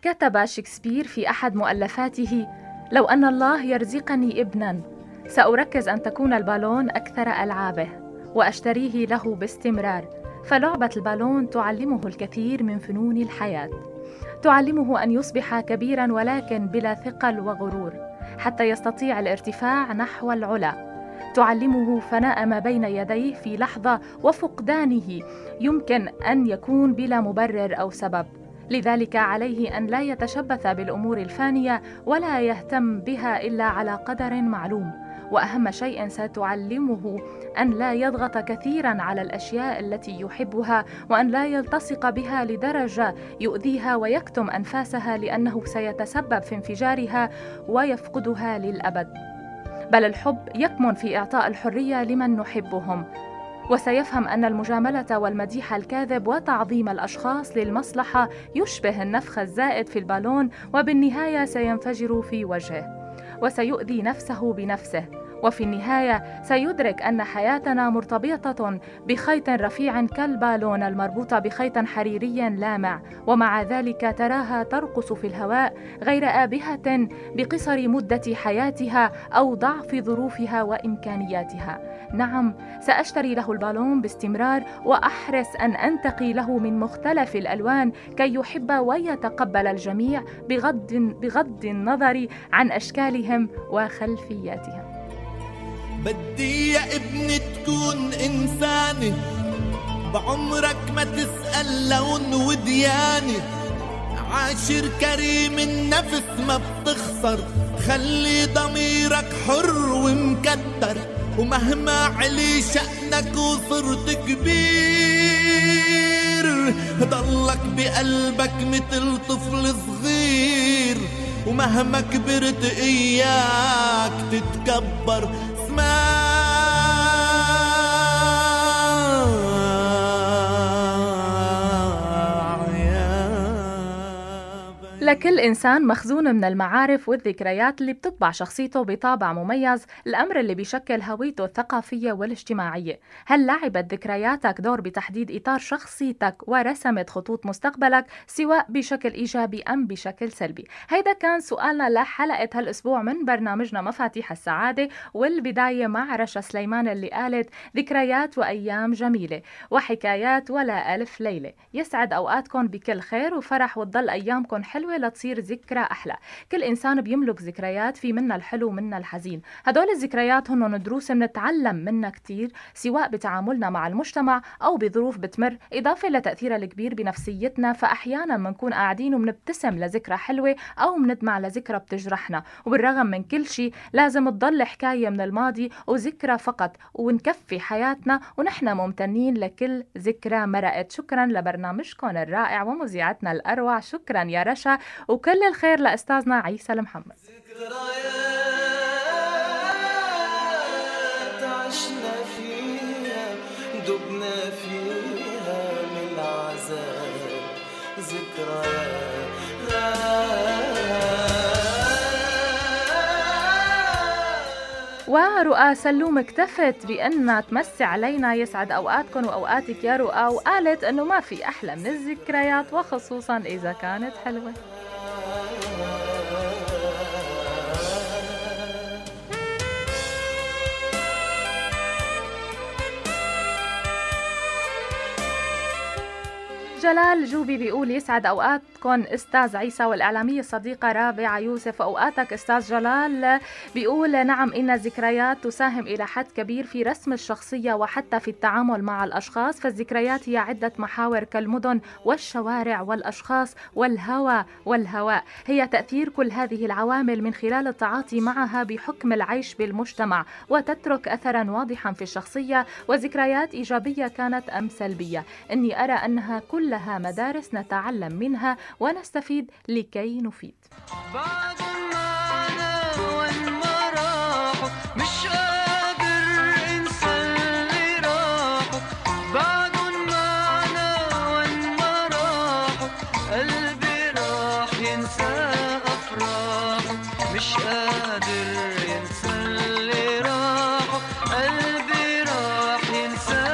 كتب شكسبير في أحد مؤلفاته: لو أن الله يرزقني ابناً سأركز أن تكون البالون أكثر ألعابه وأشتريه له باستمرار، فلعبة البالون تعلمه الكثير من فنون الحياة. تعلمه أن يصبح كبيراً ولكن بلا ثقل وغرور حتى يستطيع الارتفاع نحو العلا. تعلمه فناء ما بين يديه في لحظة وفقدانه يمكن أن يكون بلا مبرر أو سبب. لذلك عليه أن لا يتشبث بالأمور الفانية ولا يهتم بها إلا على قدر معلوم. وأهم شيء ستعلمه أن لا يضغط كثيراً على الأشياء التي يحبها، وأن لا يلتصق بها لدرجة يؤذيها ويكتم أنفاسها لأنه سيتسبب في انفجارها ويفقدها للأبد. بل الحب يكمن في إعطاء الحرية لمن نحبهم، وسيفهم أن المجاملة والمديح الكاذب وتعظيم الأشخاص للمصلحة يشبه النفخ الزائد في البالون، وبالنهاية سينفجر في وجهه وسيؤذي نفسه بنفسه. وفي النهاية سيدرك أن حياتنا مرتبطة بخيط رفيع كالبالون المربوطة بخيط حريري لامع، ومع ذلك تراها ترقص في الهواء غير آبهة بقصر مدة حياتها أو ضعف ظروفها وإمكانياتها. نعم، سأشتري له البالون باستمرار وأحرص أن أنتقي له من مختلف الألوان كي يحب ويتقبل الجميع بغض النظر عن أشكالهم وخلفياتهم. بدي يا ابني تكون إنساني، بعمرك ما تسأل لون ودياني، عاشر كريم النفس ما بتخسر، خلي ضميرك حر ومكتر، ومهما علي شأنك وصرت كبير ضلك بقلبك مثل طفل صغير، ومهما كبرت إياك تتكبر. لكل إنسان مخزون من المعارف والذكريات اللي بتطبع شخصيته بطابع مميز، الأمر اللي بيشكل هويته الثقافية والاجتماعية. هل لعبت ذكرياتك دور بتحديد إطار شخصيتك ورسمت خطوط مستقبلك سواء بشكل إيجابي أم بشكل سلبي؟ هيدا كان سؤالنا لحلقة هالأسبوع من برنامجنا مفاتيح السعادة، والبداية مع رشا سليمان اللي قالت: ذكريات وأيام جميلة وحكايات ولا ألف ليلة. يسعد أوقاتكم بكل خير وفرح وتضل أيامكم حلوة لتصير ذكرى أحلى. كل إنسان بيملك ذكريات، في منها الحلو ومنها الحزين. هدول الذكريات هن دروس منتعلم منها كتير سواء بتعاملنا مع المجتمع أو بظروف بتمر، إضافة لتأثيرها الكبير بنفسيتنا. فأحيانا منكون قاعدين ومنبتسم لذكرى حلوة أو مندمع لذكرى بتجرحنا، وبالرغم من كل شيء لازم تضل حكاية من الماضي وذكرى فقط، ونكفي حياتنا ونحن ممتنين لكل ذكرى مرقت. شكرا لبرنامجكم الرائع ومذيعتنا الأروع. شكرا يا رشا، وكل الخير لأستاذنا عيسى المحمد. ذكريات عشنا فيها دبنا فيها من العذاب، ذكريات ورؤى سلوم اكتفت بأنها تمسي علينا يسعد أوقاتكم وأوقاتك يا رؤى، وقالت أنه ما في أحلى من الذكريات وخصوصا إذا كانت حلوة. جلال جوبي بيقول: يسعد أوقاتكم أستاذ عيسى والإعلامية الصديقة رابعة يوسف. أوقاتك أستاذ جلال. بيقول: نعم، إن الذكريات تساهم إلى حد كبير في رسم الشخصية وحتى في التعامل مع الأشخاص، فالذكريات هي عدة محاور كالمدن والشوارع والأشخاص والهواء. هي تأثير كل هذه العوامل من خلال التعاطي معها بحكم العيش بالمجتمع، وتترك أثرا واضحا في الشخصية، وذكريات إيجابية كانت أم سلبية. إني أرى أنها كلها مدارس نتعلم منها ونستفيد لكي نفيد. بعد المعنى والمراح مش قادر انسى اللي راحوا، بعد المعنى والمراح قلبي راح ينسى أفراحه، مش قادر ينسى اللي راحوا، قلبي راح ينسى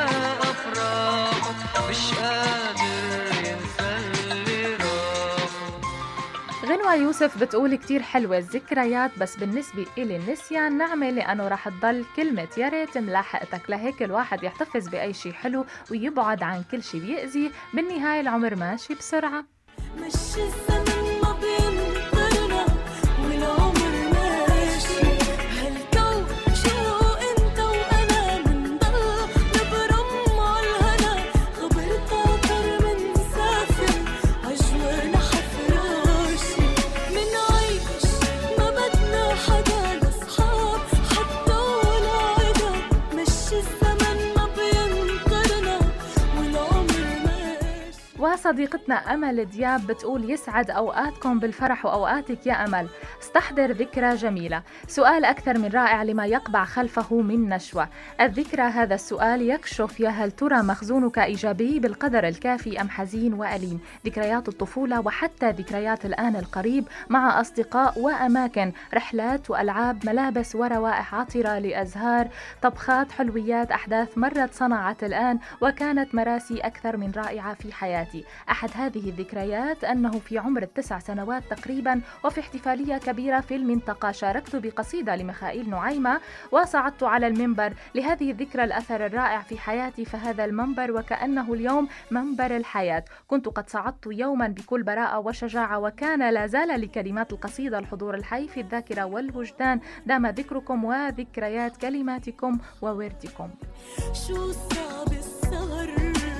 أفراحه، مش قادر ينسى اللي راحوا. غنوة يوسف بتقول كتير حلوة الذكريات، بس بالنسبة إلي النسيان نعمة، لأنه رح تضل كلمة يا ريت ملاحقتك. لهيك الواحد يحتفظ بأي شي حلو ويبعد عن كل شي بيأذي. بالنهاية العمر ماشي بسرعة. مش الزمن ما بينطرنا والعمر ماشي بهالجو، شو انت وانا منضل نبرم عالهنا، خبرت اكتر من سافر عجوانا حفراشي، منعيش ما بدنا حدا لصحاب حتى ولا عدا، مش الزمن ما بينطرنا والعمر ماشي. وصديقتنا أمل دياب بتقول يسعد أوقاتكم بالفرح وأوقاتك يا أمل. استحضر ذكرى جميلة. سؤال أكثر من رائع لما يقبع خلفه من نشوة. الذكرى، هذا السؤال يكشف يا هل ترى مخزونك إيجابي بالقدر الكافي أم حزين وأليم. ذكريات الطفولة وحتى ذكريات الآن القريب مع أصدقاء وأماكن، رحلات وألعاب، ملابس وروائح عطرة لأزهار، طبخات، حلويات، أحداث مرت صنعت الآن وكانت مراسي أكثر من رائعة في حياتي. أحد هذه الذكريات أنه في عمر 9 سنوات تقريبا وفي احتفالية كبيرة في المنطقة شاركت بقصيدة لميخائيل نعيمة وصعدت على المنبر لهذه الذكرى الأثر الرائع في حياتي. فهذا المنبر وكأنه اليوم منبر الحياة. كنت قد صعدت يوما بكل براءة وشجاعة، وكان لا زال لكلمات القصيدة الحضور الحي في الذاكرة والوجدان. دام ذكركم وذكريات كلماتكم ووردكم. شو صعب السهر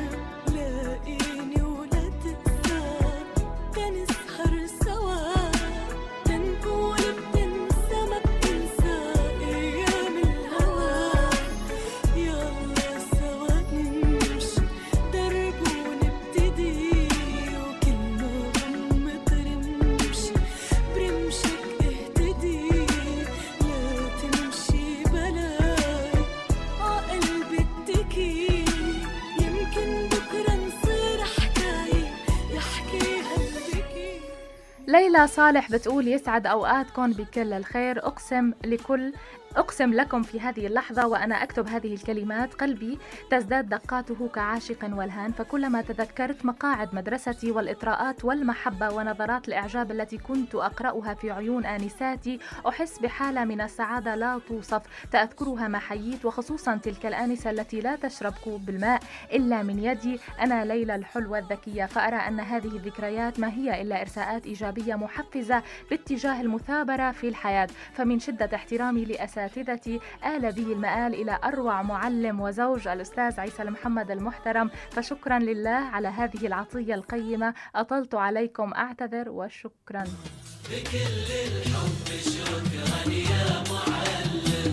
لاقيني ولا تنسى، تنسهر سوا تنقول بتنسى ما بتنسى ايام الهوى، يلا سوا نمشي درب ونبتدي، وكل ما غمض رمشي برمشك اهتدي، لا تمشي بلاي عقلبي اتكي، يمكن بكرة نصير حكاية يحكيها البكي. ليلى صالح بتقول يسعد أوقاتكم بكل الخير. أقسم لكم في هذه اللحظة وأنا أكتب هذه الكلمات قلبي تزداد دقاته كعاشق والهان، فكلما تذكرت مقاعد مدرستي والإطراءات والمحبة ونظرات الإعجاب التي كنت أقرأها في عيون آنساتي أحس بحالة من السعادة لا توصف تأذكرها ما حييت، وخصوصا تلك الآنسة التي لا تشرب كوب الماء إلا من يدي أنا ليلى الحلوة الذكية. فأرى أن هذه الذكريات ما هي إلا إرساءات إيجابية محفزة باتجاه المثابرة في الحياة. فمن شدة احترامي لأساتذتي آل به المآل إلى أروع معلم وزوج الأستاذ عيسى المحمد المحترم، فشكرا لله على هذه العطية القيمة. أطلت عليكم أعتذر وشكرا. بكل الحب شكرا يا معلم،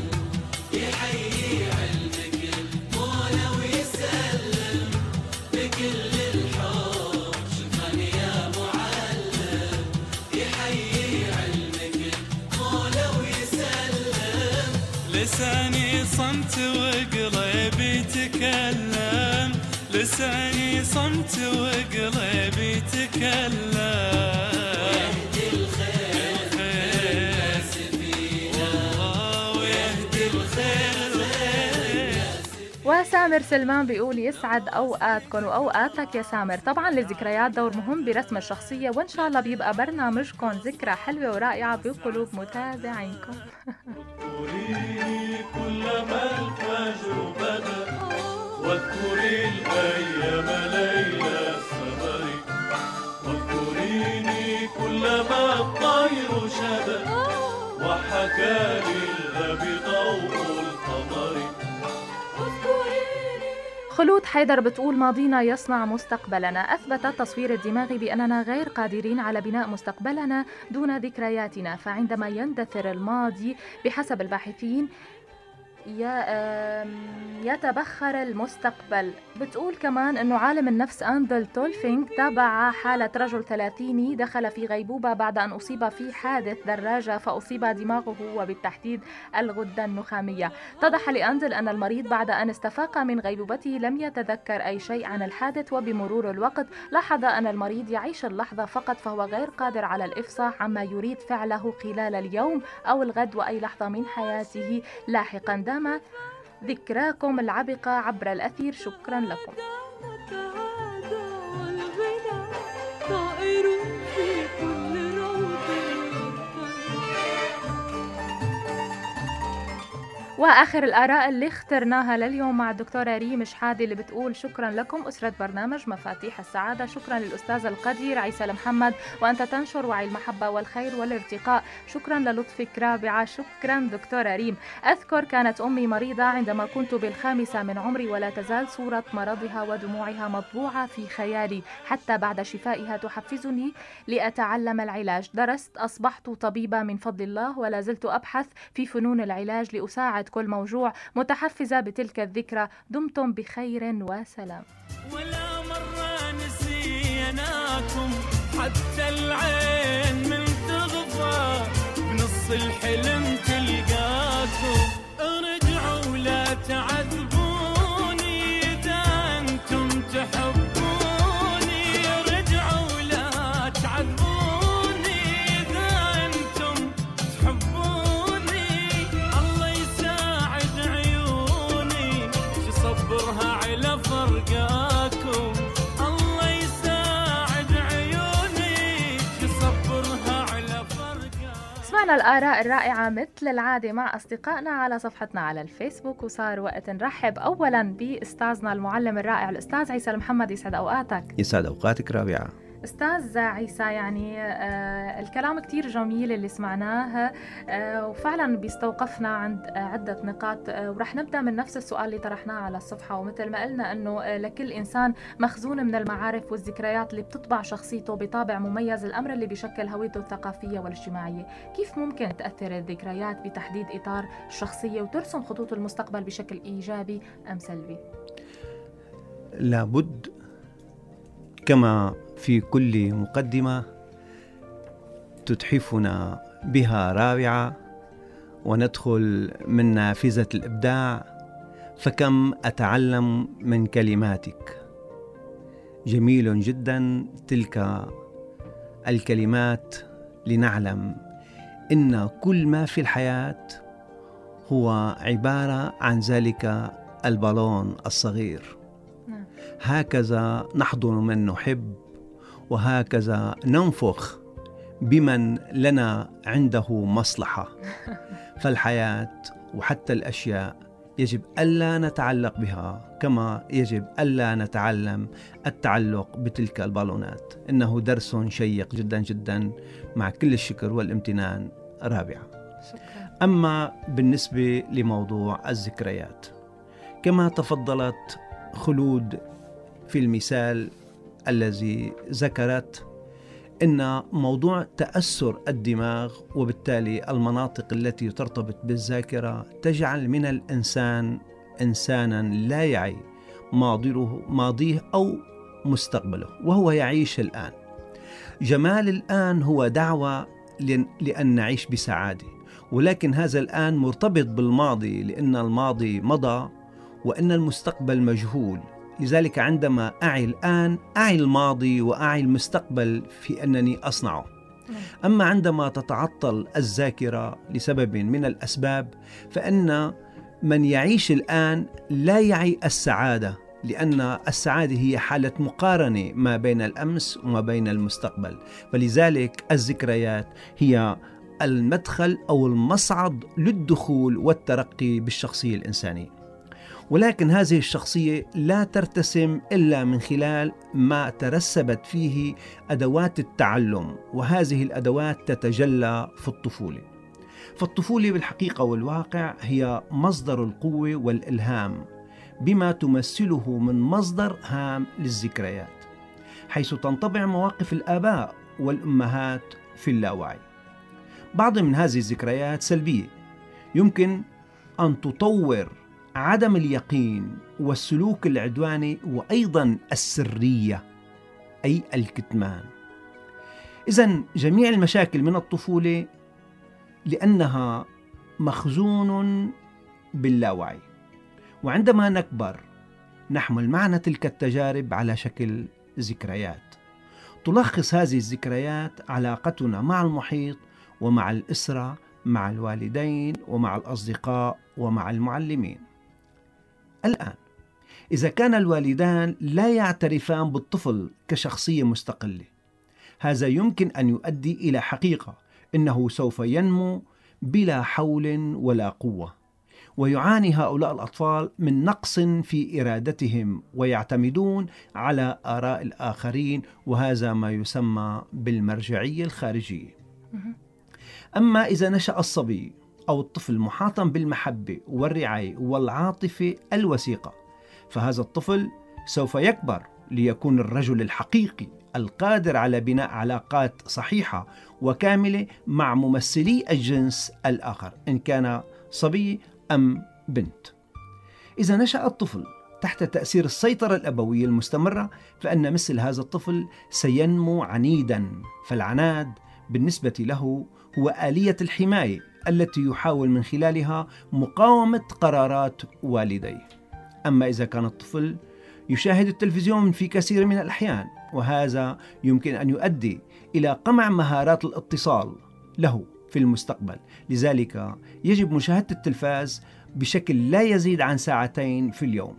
يحيي علمك المولى ويسلم. بكل الحب شكرا يا معلم، يحيي علمك المولى ويسلم. لساني صمت وقلبي تكلم، لساني صمت وقلبي تكلم. وسامر سلمان بيقول يسعد أوقاتكم وأوقاتك يا سامر. طبعا للذكريات دور مهم برسم الشخصية، وإن شاء الله بيبقى برنامجكم ذكرى حلوة ورائعة بقلوب متابعينكم. واذكريني كلما الفجر بدا، واذكري الأيام ليلى السمر، واذكريني كلما الطير شدا، وحكى للغاب ضوء القمر. خلود حيدر بتقول ماضينا يصنع مستقبلنا. أثبت التصوير الدماغي بأننا غير قادرين على بناء مستقبلنا دون ذكرياتنا، فعندما يندثر الماضي بحسب الباحثين يتبخر المستقبل. بتقول كمان أنه عالم النفس أندل تولفينغ تابع حالة رجل 30 دخل في غيبوبة بعد أن أصيب في حادث دراجة فأصيب دماغه وبالتحديد الغدة النخامية. اتضح لأندل أن المريض بعد أن استفاق من غيبوبته لم يتذكر أي شيء عن الحادث، وبمرور الوقت لاحظ أن المريض يعيش اللحظة فقط، فهو غير قادر على الإفصاح عما يريد فعله خلال اليوم أو الغد وأي لحظة من حياته لاحقا. دام ذكراكم العبقة عبر الأثير. شكرا لكم. طائر في كل روض وآخر الآراء اللي اخترناها لليوم مع الدكتورة ريم شحادي اللي بتقول: شكرا لكم أسرة برنامج مفاتيح السعادة، شكرا للأستاذ القدير عيسى محمد، وأنت تنشر وعي المحبة والخير والارتقاء، شكرا للطفك رابعة، شكرا دكتورة ريم. أذكر كانت أمي مريضة عندما كنت بالخامسة من عمري، ولا تزال صورة مرضها ودموعها مطبوعة في خيالي، حتى بعد شفائها تحفزني لأتعلم العلاج. درست، أصبحت طبيبة من فضل الله، ولا زلت أبحث في فنون العلاج لأساعد كل موجوع، متحفزة بتلك الذكرى. دمتم بخير وسلام. ولا مرة نسيناكم، حتى العين من تغفى بنص الحلم تلقاكم. ارجعوا لا تعذبوني إذا أنتم تحبوني، ارجعوا لا تعذبوني إذا أنتم تحبوني. الله يساعد عيوني تصبرها على فرقاكم، الله يساعد عيوني تصبرها على فرقاكم. سمعنا الآراء الرائعة مثل العادة مع أصدقائنا على صفحتنا على الفيسبوك، وصار وقت نرحب أولا بأستاذنا المعلم الرائع الأستاذ عيسى محمد. يسعد أوقاتك. يسعد أوقاتك رابعة. أستاذ عيسى، يعني الكلام كتير جميل اللي سمعناه، وفعلا بيستوقفنا عند عدة نقاط، ورح نبدأ من نفس السؤال اللي طرحناه على الصفحة. ومثل ما قلنا أنه لكل إنسان مخزون من المعارف والذكريات اللي بتطبع شخصيته بطابع مميز، الأمر اللي بيشكل هويته الثقافية والاجتماعية. كيف ممكن تأثر الذكريات بتحديد إطار الشخصية وترسم خطوط المستقبل بشكل إيجابي أم سلبي؟ لابد كما في كل مقدمة تتحفنا بها رابعة وندخل من نافذة الإبداع، فكم أتعلم من كلماتك. جميل جدا تلك الكلمات، لنعلم إن كل ما في الحياة هو عبارة عن ذلك البالون الصغير. هكذا نحضن من نحب، وهكذا ننفخ بمن لنا عنده مصلحة. فالحياة وحتى الأشياء يجب ألا نتعلق بها كما يجب ألا نتعلم التعلق بتلك البالونات. إنه درس شيق جدا جدا، مع كل الشكر والامتنان رابعة. شكرا. أما بالنسبة لموضوع الذكريات، كما تفضلت خلود في المثال الذي ذكرت، إن موضوع تأثر الدماغ وبالتالي المناطق التي ترتبط بالذاكرة تجعل من الإنسان إنسانا لا يعي ماضيه أو مستقبله، وهو يعيش الآن. جمال الآن هو دعوة لأن نعيش بسعادة، ولكن هذا الآن مرتبط بالماضي، لأن الماضي مضى وأن المستقبل مجهول. لذلك عندما أعي الآن أعي الماضي وأعي المستقبل في أنني أصنعه. أما عندما تتعطل الذاكرة لسبب من الأسباب، فإن من يعيش الآن لا يعي السعادة، لأن السعادة هي حالة مقارنة ما بين الأمس وما بين المستقبل. فلذلك الذكريات هي المدخل أو المصعد للدخول والترقي بالشخصية الإنسانية. ولكن هذه الشخصية لا ترتسم إلا من خلال ما ترسبت فيه أدوات التعلم، وهذه الأدوات تتجلى في الطفولة. فالطفولة بالحقيقة والواقع هي مصدر القوة والإلهام، بما تمثله من مصدر هام للذكريات، حيث تنطبع مواقف الآباء والأمهات في اللاوعي. بعض من هذه الذكريات سلبية، يمكن أن تطور عدم اليقين والسلوك العدواني، وأيضا السرية أي الكتمان. إذن جميع المشاكل من الطفولة لأنها مخزون باللاوعي، وعندما نكبر نحمل معنا تلك التجارب على شكل ذكريات. تلخص هذه الذكريات علاقتنا مع المحيط ومع الأسرة، مع الوالدين ومع الأصدقاء ومع المعلمين. الآن إذا كان الوالدان لا يعترفان بالطفل كشخصية مستقلة، هذا يمكن أن يؤدي إلى حقيقة إنه سوف ينمو بلا حول ولا قوة، ويعاني هؤلاء الأطفال من نقص في إرادتهم ويعتمدون على آراء الآخرين، وهذا ما يسمى بالمرجعية الخارجية. أما إذا نشأ الصبي أو الطفل محاطا بالمحبة والرعاية والعاطفة الوثيقة، فهذا الطفل سوف يكبر ليكون الرجل الحقيقي القادر على بناء علاقات صحيحة وكاملة مع ممثلي الجنس الآخر، إن كان صبي أم بنت. إذا نشأ الطفل تحت تأثير السيطرة الأبوية المستمرة، فإن مثل هذا الطفل سينمو عنيدا، فالعناد بالنسبة له هو آلية الحماية التي يحاول من خلالها مقاومة قرارات والديه. أما إذا كان الطفل يشاهد التلفزيون في كثير من الأحيان، وهذا يمكن أن يؤدي إلى قمع مهارات الاتصال له في المستقبل، لذلك يجب مشاهدة التلفاز بشكل لا يزيد عن 2 ساعات في اليوم.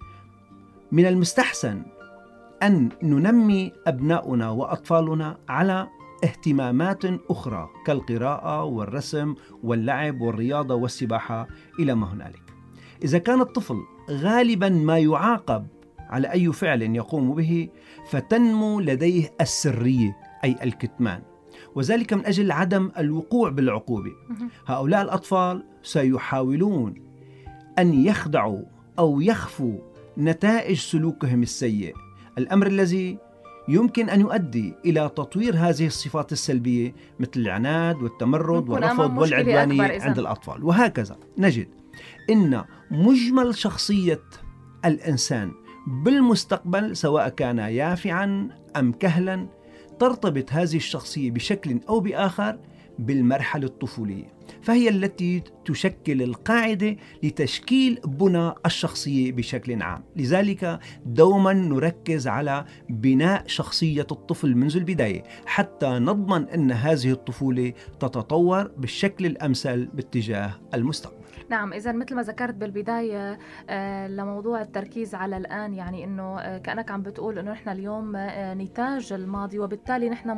من المستحسن أن ننمي أبناؤنا وأطفالنا على اهتمامات أخرى كالقراءة والرسم واللعب والرياضة والسباحة إلى ما هنالك. إذا كان الطفل غالبا ما يعاقب على أي فعل يقوم به، فتنمو لديه السرية أي الكتمان، وذلك من أجل عدم الوقوع بالعقوبة. هؤلاء الأطفال سيحاولون أن يخدعوا أو يخفوا نتائج سلوكهم السيء، الأمر الذي يمكن أن يؤدي إلى تطوير هذه الصفات السلبية مثل العناد والتمرد والرفض والعدوانية عند الأطفال. وهكذا نجد إن مجمل شخصية الإنسان بالمستقبل، سواء كان يافعا أم كهلا، ترتبط هذه الشخصية بشكل أو بآخر بالمرحلة الطفولية، فهي التي تشكل القاعدة لتشكيل بنى الشخصية بشكل عام. لذلك دوما نركز على بناء شخصية الطفل منذ البداية حتى نضمن أن هذه الطفولة تتطور بالشكل الأمثل باتجاه المستقبل. نعم، إذا مثل ما ذكرت بالبداية لموضوع التركيز على الآن، يعني إنه كأنك عم بتقول إنه نحن اليوم نتاج الماضي، وبالتالي نحن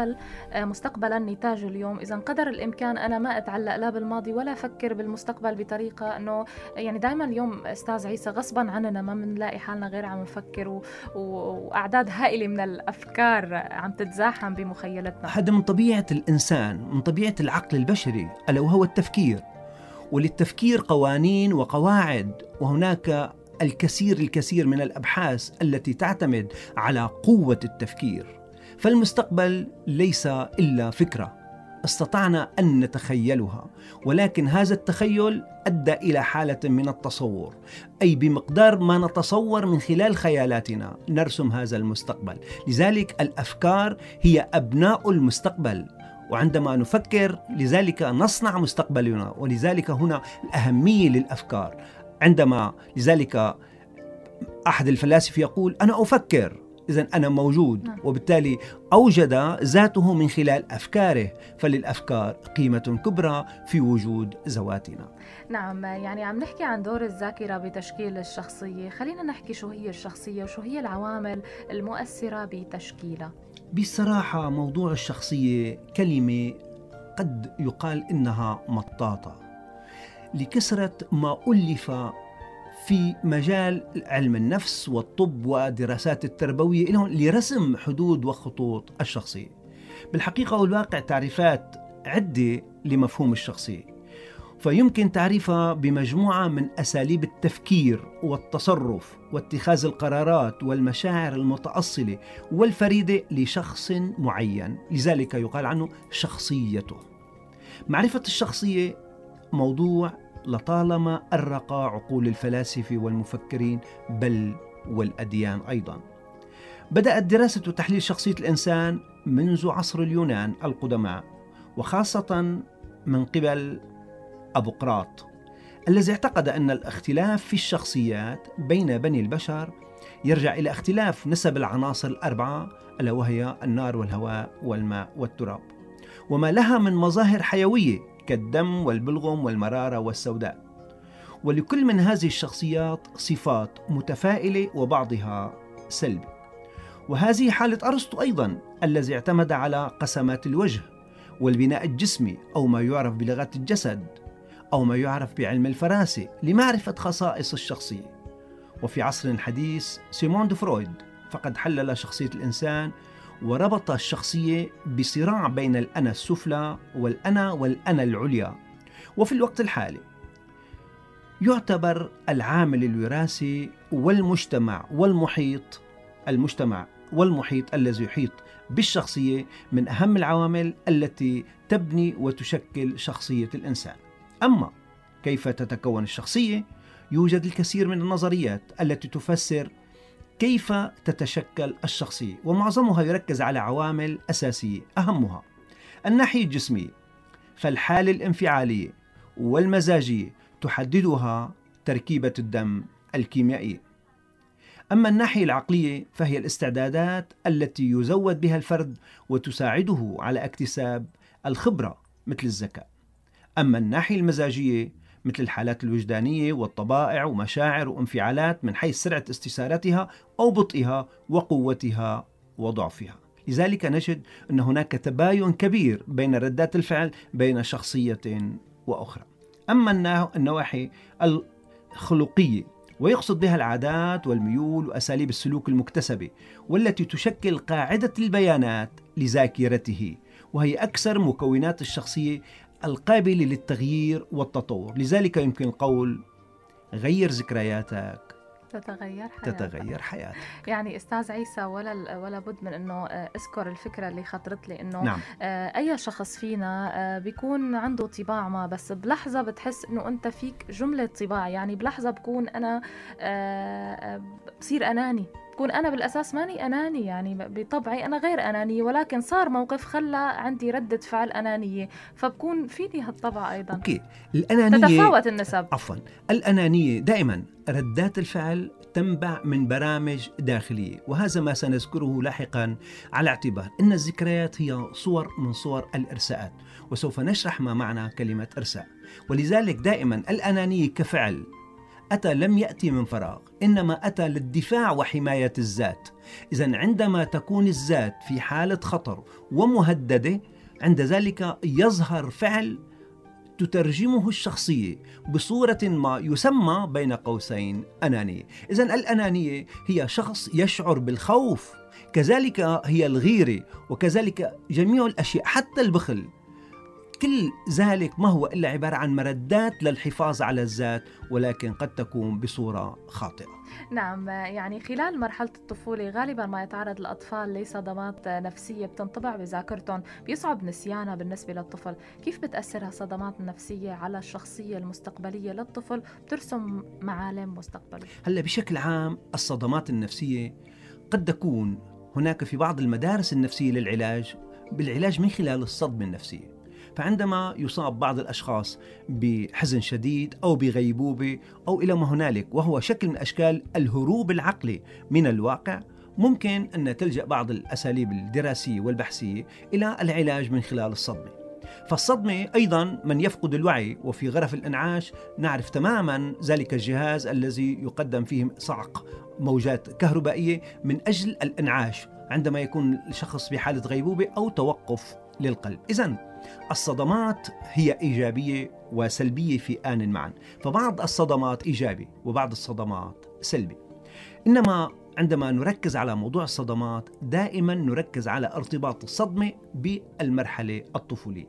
مستقبلا نتاج اليوم. إذا قدر الإمكان أنا ما أتعلق لا بالماضي ولا أفكر بالمستقبل بطريقة إنه يعني دائما اليوم أستاذ عيسى غصبا عننا ما بنلاقي حالنا غير عم نفكر، وأعداد هائلة من الأفكار عم تتزاحم بمخيلتنا. هذا من طبيعة الإنسان، من طبيعة العقل البشري، ألا وهو التفكير. وللتفكير قوانين وقواعد، وهناك الكثير من الأبحاث التي تعتمد على قوة التفكير. فالمستقبل ليس إلا فكرة استطعنا أن نتخيلها، ولكن هذا التخيل أدى إلى حالة من التصور، أي بمقدار ما نتصور من خلال خيالاتنا نرسم هذا المستقبل. لذلك الأفكار هي أبناء المستقبل، وعندما نفكر لذلك نصنع مستقبلنا. ولذلك هنا الأهمية للأفكار. لذلك أحد الفلاسفة يقول أنا أفكر، إذن أنا موجود، وبالتالي أوجد ذاته من خلال أفكاره، فللأفكار قيمة كبرى في وجود ذواتنا. نعم، يعني عم نحكي عن دور الذاكرة بتشكيل الشخصية، خلينا نحكي شو هي الشخصية وشو هي العوامل المؤثرة بتشكيلها. بصراحة موضوع الشخصية كلمة قد يقال إنها مطاطة لكثرة ما ألف في مجال علم النفس والطب والدراسات التربوية لرسم حدود وخطوط الشخصية. بالحقيقة والواقع تعريفات عدة لمفهوم الشخصية، فيمكن تعريفها بمجموعة من أساليب التفكير والتصرف واتخاذ القرارات والمشاعر المتأصلة والفريدة لشخص معين، لذلك يقال عنه شخصيته. معرفة الشخصية موضوع لطالما أرق عقول الفلاسفة والمفكرين بل والأديان أيضا. بدأت دراسة وتحليل شخصية الإنسان منذ عصر اليونان القدماء، وخاصة من قبل أبوقراط الذي اعتقد أن الاختلاف في الشخصيات بين بني البشر يرجع إلى اختلاف نسب العناصر الأربعة، ألا وهي النار والهواء والماء والتراب، وما لها من مظاهر حيوية كالدم والبلغم والمرارة والسوداء. ولكل من هذه الشخصيات صفات متفائلة وبعضها سلبي. وهذه حالة أرسطو أيضا الذي اعتمد على قسمات الوجه والبناء الجسمي أو ما يعرف بلغة الجسد، أو ما يعرف بعلم الفراسة لمعرفة خصائص الشخصية. وفي عصر حديث سيمون دي فرويد فقد حلل شخصية الإنسان وربط الشخصية بصراع بين الأنا السفلى والأنا العليا. وفي الوقت الحالي يعتبر العامل الوراثي والمجتمع والمحيط الذي يحيط بالشخصية من أهم العوامل التي تبني وتشكل شخصية الإنسان. أما كيف تتكون الشخصية؟ يوجد الكثير من النظريات التي تفسر كيف تتشكل الشخصية، ومعظمها يركز على عوامل أساسية أهمها الناحية الجسمية، فالحالة الانفعالية والمزاجية تحددها تركيبة الدم الكيميائية. أما الناحية العقلية فهي الاستعدادات التي يزود بها الفرد وتساعده على اكتساب الخبرة مثل الذكاء. أما الناحية المزاجية مثل الحالات الوجدانية والطبائع ومشاعر وانفعالات من حيث سرعة استثارتها أو بطئها وقوتها وضعفها. لذلك نجد أن هناك تباين كبير بين ردات الفعل بين شخصية وأخرى. أما النواحي الخلقية ويقصد بها العادات والميول وأساليب السلوك المكتسبة والتي تشكل قاعدة البيانات لذاكرته، وهي أكثر مكونات الشخصية القابلة للتغيير والتطور. لذلك يمكن القول غير ذكرياتك تتغير حياتك. يعني أستاذ عيسى ولا بد من أنه أذكر الفكرة اللي خطرت لي أنه نعم. أي شخص فينا بيكون عنده طباع ما، بس بلحظة بتحس أنه أنت فيك جملة طباع. يعني بلحظة بكون أنا بصير أناني، بكون أنا بالأساس ماني أناني، يعني بطبعي أنا غير أناني، ولكن صار موقف خلى عندي ردة فعل أنانية، فبكون فيني هالطبع أيضا. أوكي. الأنانية تتفاوت النسب. عفوا، الأنانية دائما ردات الفعل تنبع من برامج داخلية، وهذا ما سنذكره لاحقا، على اعتبار أن الذكريات هي صور من صور الإرساءات، وسوف نشرح ما معنى كلمة إرساء. ولذلك دائما الأنانية كفعل لم يأتي من فراغ، إنما أتى للدفاع وحماية الذات. إذن عندما تكون الذات في حالة خطر ومهددة، عند ذلك يظهر فعل تترجمه الشخصية بصورة ما يسمى بين قوسين أنانية. إذن الأنانية هي شخص يشعر بالخوف، كذلك هي الغيرة، وكذلك جميع الأشياء حتى البخل. كل ذلك ما هو إلا عبارة عن مردات للحفاظ على الذات، ولكن قد تكون بصورة خاطئة. نعم، يعني خلال مرحلة الطفولة غالبا ما يتعرض الأطفال لصدمات نفسية بتنطبع بذاكرتهم، بيصعب نسيانها بالنسبة للطفل. كيف بتأثر هالصدمات النفسية على الشخصية المستقبلية للطفل، بترسم معالم مستقبلية؟ هلا بشكل عام الصدمات النفسية قد تكون هناك في بعض المدارس النفسية بالعلاج من خلال الصدمة النفسية. فعندما يصاب بعض الأشخاص بحزن شديد أو بغيبوبة أو إلى ما هنالك، وهو شكل من أشكال الهروب العقلي من الواقع، ممكن أن تلجأ بعض الأساليب الدراسية والبحثية إلى العلاج من خلال الصدمة. فالصدمة أيضا من يفقد الوعي، وفي غرف الإنعاش نعرف تماما ذلك الجهاز الذي يقدم فيه صعق موجات كهربائية من أجل الإنعاش عندما يكون الشخص بحالة غيبوبة أو توقف للقلب. إذن الصدمات هي إيجابية وسلبية في آن معا، فبعض الصدمات إيجابي وبعض الصدمات سلبي. إنما عندما نركز على موضوع الصدمات دائما نركز على ارتباط الصدمة بالمرحلة الطفولية.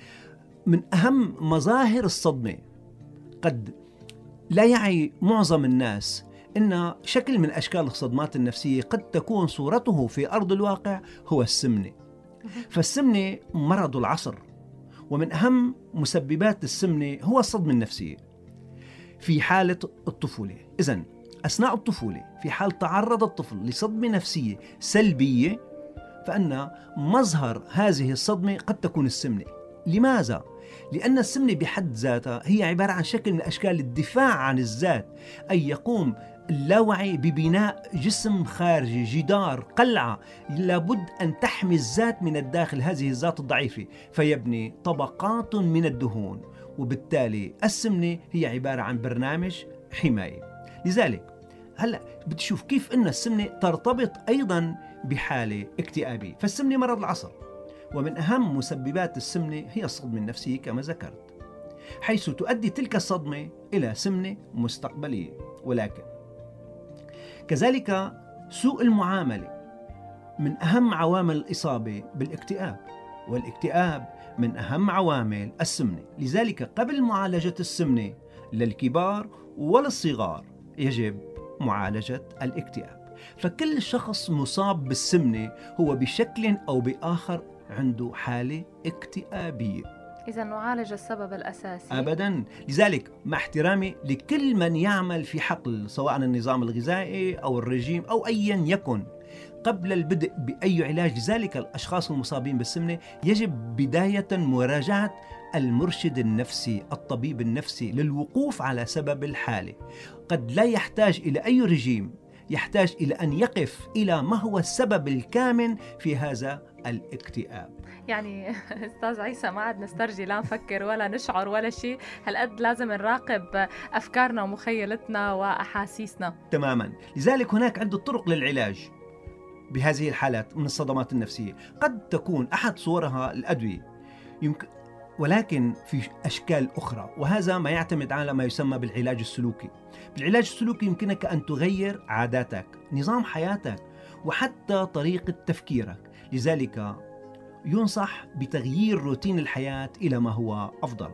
من أهم مظاهر الصدمة قد لا يعي معظم الناس إن شكل من أشكال الصدمات النفسية قد تكون صورته في أرض الواقع هو السمنة. فالسمنة مرض العصر، ومن أهم مسببات السمنة هو الصدمة النفسية في حالة الطفولة. إذن أثناء الطفولة في حال تعرض الطفل لصدمة نفسية سلبية، فإن مظهر هذه الصدمة قد تكون السمنة. لماذا؟ لأن السمنة بحد ذاتها هي عبارة عن شكل من أشكال الدفاع عن الذات، أي يقوم اللاوعي ببناء جسم خارجي، جدار، قلعة لابد أن تحمي الذات من الداخل، هذه الذات الضعيفة، فيبني طبقات من الدهون، وبالتالي السمنة هي عبارة عن برنامج حماية. لذلك هلأ بتشوف كيف أن السمنة ترتبط أيضا بحالة اكتئابية. فالسمنة مرض العصر، ومن أهم مسببات السمنة هي الصدمة النفسية كما ذكرت. حيث تؤدي تلك الصدمة إلى سمنة مستقبلية. ولكن كذلك سوء المعاملة من أهم عوامل الإصابة بالاكتئاب، والاكتئاب من أهم عوامل السمنة. لذلك قبل معالجة السمنة للكبار وللصغار يجب معالجة الاكتئاب. فكل شخص مصاب بالسمنة هو بشكل أو بآخر عنده حالة اكتئابية. إذا نعالج السبب الأساسي. أبدا. لذلك مع احترامي لكل من يعمل في حقل سواء النظام الغذائي أو الرجيم أو أيا يكن قبل البدء بأي علاج، لذلك الأشخاص المصابين بالسمنة يجب بداية مراجعة المرشد النفسي، الطبيب النفسي، للوقوف على سبب الحالة. قد لا يحتاج إلى أي رجيم، يحتاج إلى أن يقف إلى ما هو السبب الكامن في هذا الاكتئاب. يعني أستاذ عيسى ما عاد نسترجي لا نفكر ولا نشعر ولا شيء، هالقد لازم نراقب أفكارنا ومخيلتنا وأحاسيسنا. تماما. لذلك هناك عدة طرق للعلاج بهذه الحالات من الصدمات النفسية. قد تكون أحد صورها الأدوية، ولكن في أشكال أخرى، وهذا ما يعتمد على ما يسمى بالعلاج السلوكي. بالعلاج السلوكي يمكنك أن تغير عاداتك، نظام حياتك، وحتى طريقة تفكيرك. لذلك ينصح بتغيير روتين الحياة إلى ما هو أفضل.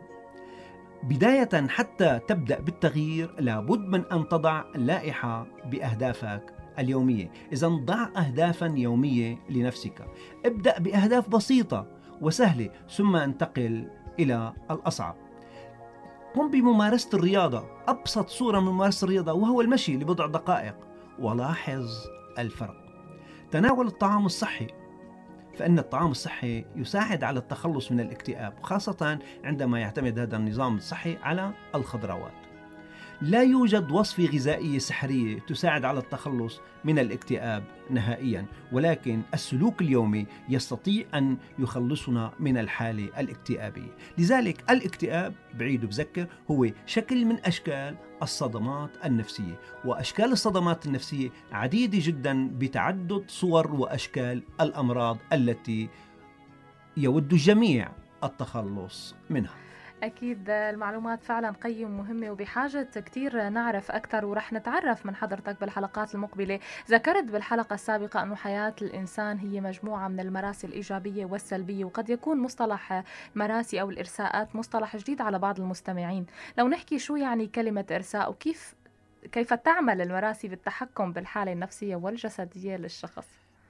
بداية حتى تبدأ بالتغيير لابد من أن تضع لائحة بأهدافك اليومية. إذا ضع أهدافا يومية لنفسك، ابدأ بأهداف بسيطة وسهلة ثم انتقل إلى الأصعب. قم بممارسة الرياضة، أبسط صورة من ممارسة الرياضة وهو المشي لبضع دقائق، ولاحظ الفرق. تناول الطعام الصحي، فإن الطعام الصحي يساعد على التخلص من الاكتئاب، خاصة عندما يعتمد هذا النظام الصحي على الخضروات. لا يوجد وصفة غذائية سحرية تساعد على التخلص من الاكتئاب نهائيا، ولكن السلوك اليومي يستطيع أن يخلصنا من الحالة الاكتئابية. لذلك الاكتئاب، بعيد وبذكر، هو شكل من أشكال الصدمات النفسية، وأشكال الصدمات النفسية عديدة جدا بتعدد صور وأشكال الأمراض التي يود الجميع التخلص منها. أكيد المعلومات فعلا قيمة ومهمة وبحاجة كتير نعرف أكثر، ورح نتعرف من حضرتك بالحلقات المقبلة. ذكرت بالحلقة السابقة أنه حياة الإنسان هي مجموعة من المراسي الإيجابية والسلبية، وقد يكون مصطلح مراسي أو الإرساءات مصطلح جديد على بعض المستمعين. لو نحكي شو يعني كلمة إرساء، وكيف تعمل المراسي بالتحكم بالحالة النفسية والجسدية للشخص؟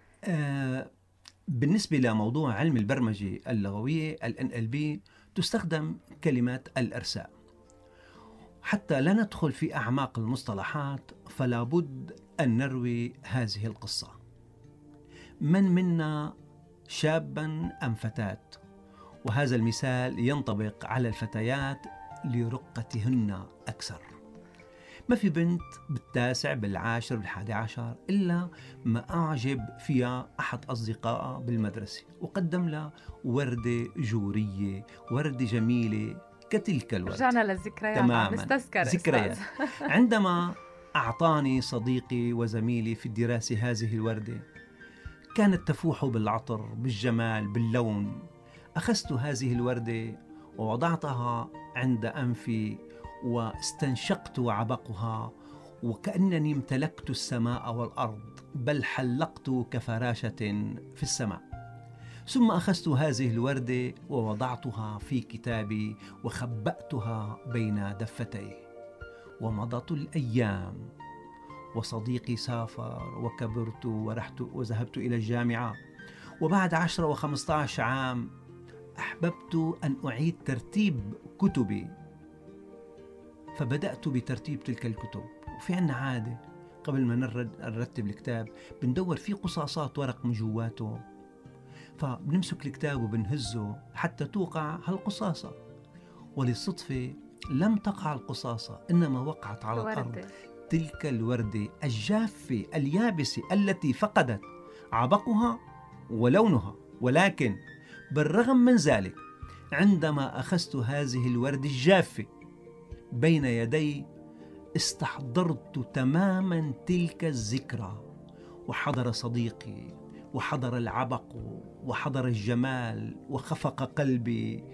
بالنسبة لموضوع علم البرمجة اللغوية NLP تستخدم كلمة الإرساء. حتى لا ندخل في أعماق المصطلحات فلا بد أن نروي هذه القصة. من منا شابا أم فتاة؟ وهذا المثال ينطبق على الفتيات لرقتهن أكثر. ما في بنت بالتاسع بالعاشر بالحادي عشر إلا ما أعجب فيها أحد أصدقائها بالمدرسة وقدم لها وردة جورية، وردة جميلة كتلك الورد. رجعنا للذكريات. تماما، نستذكر ذكريات. عندما أعطاني صديقي وزميلي في الدراسة هذه الوردة، كانت تفوح بالعطر، بالجمال، باللون. أخذت هذه الوردة ووضعتها عند أنفي واستنشقت عبقها، وكأنني امتلكت السماء والأرض، بل حلقت كفراشة في السماء. ثم أخذت هذه الوردة ووضعتها في كتابي وخبأتها بين دفتي. ومضت الأيام وصديقي سافر وكبرت ورحت وذهبت إلى الجامعة، وبعد 10 و15 عام أحببت أن أعيد ترتيب كتبي، فبدأت بترتيب تلك الكتب. وفي عنا عادة قبل ما نرتب الكتاب بندور فيه قصاصات ورق من جواته، فبنمسك الكتاب وبنهزه حتى توقع هالقصاصة. وللصدفة لم تقع القصاصة، إنما وقعت على الأرض تلك الوردة الجافة اليابسة التي فقدت عبقها ولونها. ولكن بالرغم من ذلك عندما أخذت هذه الوردة الجافة بين يدي استحضرت تماما تلك الذكرى، وحضر صديقي وحضر العبق وحضر الجمال وخفق قلبي،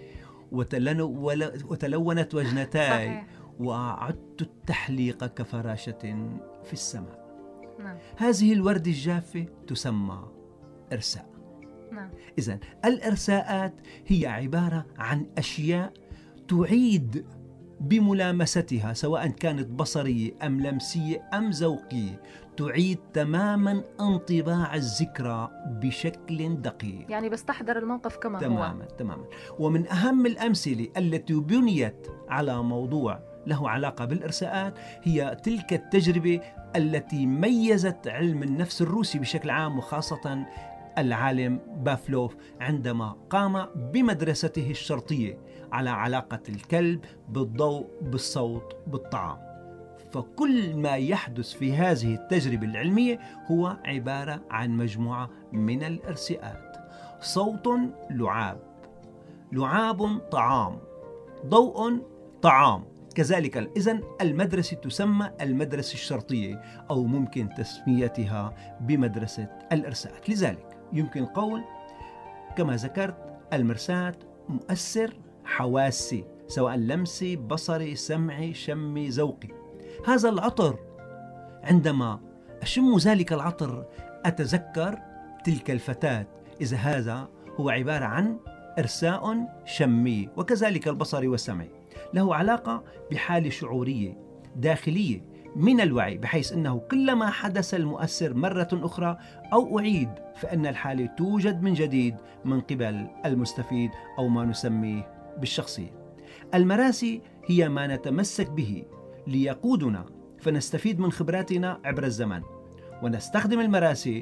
وتلونت وجنتاي صحيح. وعدت التحليق كفراشة في السماء. نعم. هذه الوردة الجافة تسمى إرساء. نعم. إذن الإرساءات هي عبارة عن أشياء تعيد بملامستها، سواء كانت بصرية أم لمسية أم ذوقية، تعيد تماما انطباع الذكرى بشكل دقيق. يعني بستحضر الموقف كما هو. تماما. ومن أهم الأمثلة التي بنيت على موضوع له علاقة بالإرساءات هي تلك التجربة التي ميزت علم النفس الروسي بشكل عام، وخاصة العالم بافلوف عندما قام بمدرسته الشرطية على علاقة الكلب بالضوء، بالصوت، بالطعام. فكل ما يحدث في هذه التجربة العلمية هو عبارة عن مجموعة من الإرساءات. صوت لعاب، لعاب طعام، ضوء طعام، كذلك. إذن المدرسة تسمى المدرسة الشرطية، أو ممكن تسميتها بمدرسة الإرساءات. لذلك يمكن القول كما ذكرت المرساة مؤثر حواسي، سواء لمسي، بصري، سمعي، شمي، ذوقي. هذا العطر عندما أشم ذلك العطر أتذكر تلك الفتاة، إذا هذا هو عبارة عن إرساء شمي. وكذلك البصري والسمعي له علاقة بحالة شعورية داخلية من الوعي، بحيث أنه كلما حدث المؤثر مرة أخرى أو أعيد فإن الحالة توجد من جديد من قبل المستفيد أو ما نسميه بالشخصية. المراسي هي ما نتمسك به ليقودنا فنستفيد من خبراتنا عبر الزمن، ونستخدم المراسي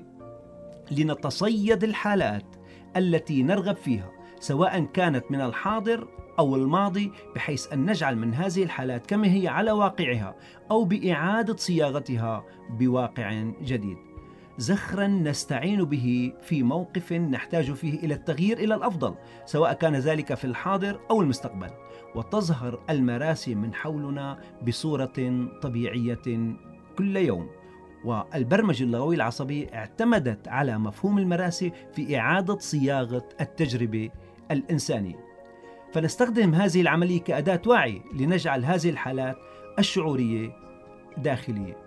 لنتصيد الحالات التي نرغب فيها، سواء كانت من الحاضر أو الماضي، بحيث أن نجعل من هذه الحالات كما هي على واقعها أو بإعادة صياغتها بواقع جديد. زخرا نستعين به في موقف نحتاج فيه إلى التغيير إلى الأفضل، سواء كان ذلك في الحاضر أو المستقبل. وتظهر المراسي من حولنا بصورة طبيعية كل يوم. والبرمجة اللغوية العصبية اعتمدت على مفهوم المراسي في إعادة صياغة التجربة الإنسانية. فنستخدم هذه العملية كأداة وعي لنجعل هذه الحالات الشعورية داخلية.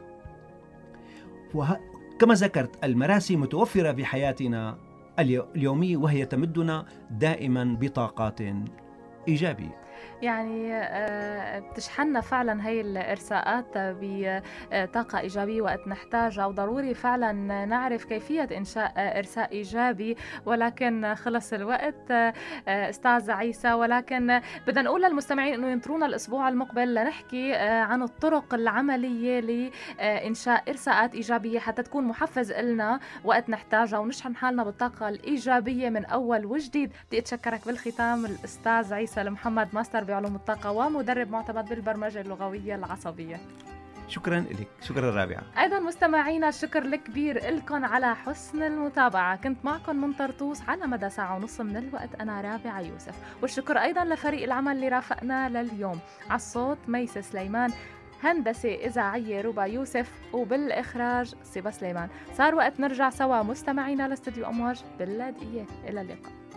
كما ذكرت المراسي متوفرة في حياتنا اليومية، وهي تمدنا دائما بطاقات إيجابية. يعني بتشحننا فعلا هي الإرساءات بطاقة إيجابية وقت نحتاجها، وضروري فعلا نعرف كيفية إنشاء إرساء إيجابي. ولكن خلص الوقت أستاذ عيسى، ولكن بدنا نقول للمستمعين أنه ينطرونا الأسبوع المقبل لنحكي عن الطرق العملية لإنشاء إرساءات إيجابية حتى تكون محفز إلنا وقت نحتاجها ونشحن حالنا بالطاقة الإيجابية من أول وجديد. بدي أتشكرك بالختام الأستاذ عيسى المحمد، ماستر بعلوم الطاقة ومدرب معتمد بالبرمجة اللغوية العصبية. شكرا لك. شكرا رابعة. أيضا مستمعينا الشكر الكبير لكم على حسن المتابعة. كنت معكم من طرطوس على مدى ساعة ونص من الوقت أنا رابعة يوسف، والشكر أيضا لفريق العمل اللي رافقنا لليوم. على الصوت ميس سليمان، هندسة إذاعية ربا يوسف، وبالإخراج صبا سليمان. صار وقت نرجع سوا مستمعينا لاستديو أمواج باللاذقية. إلى اللقاء.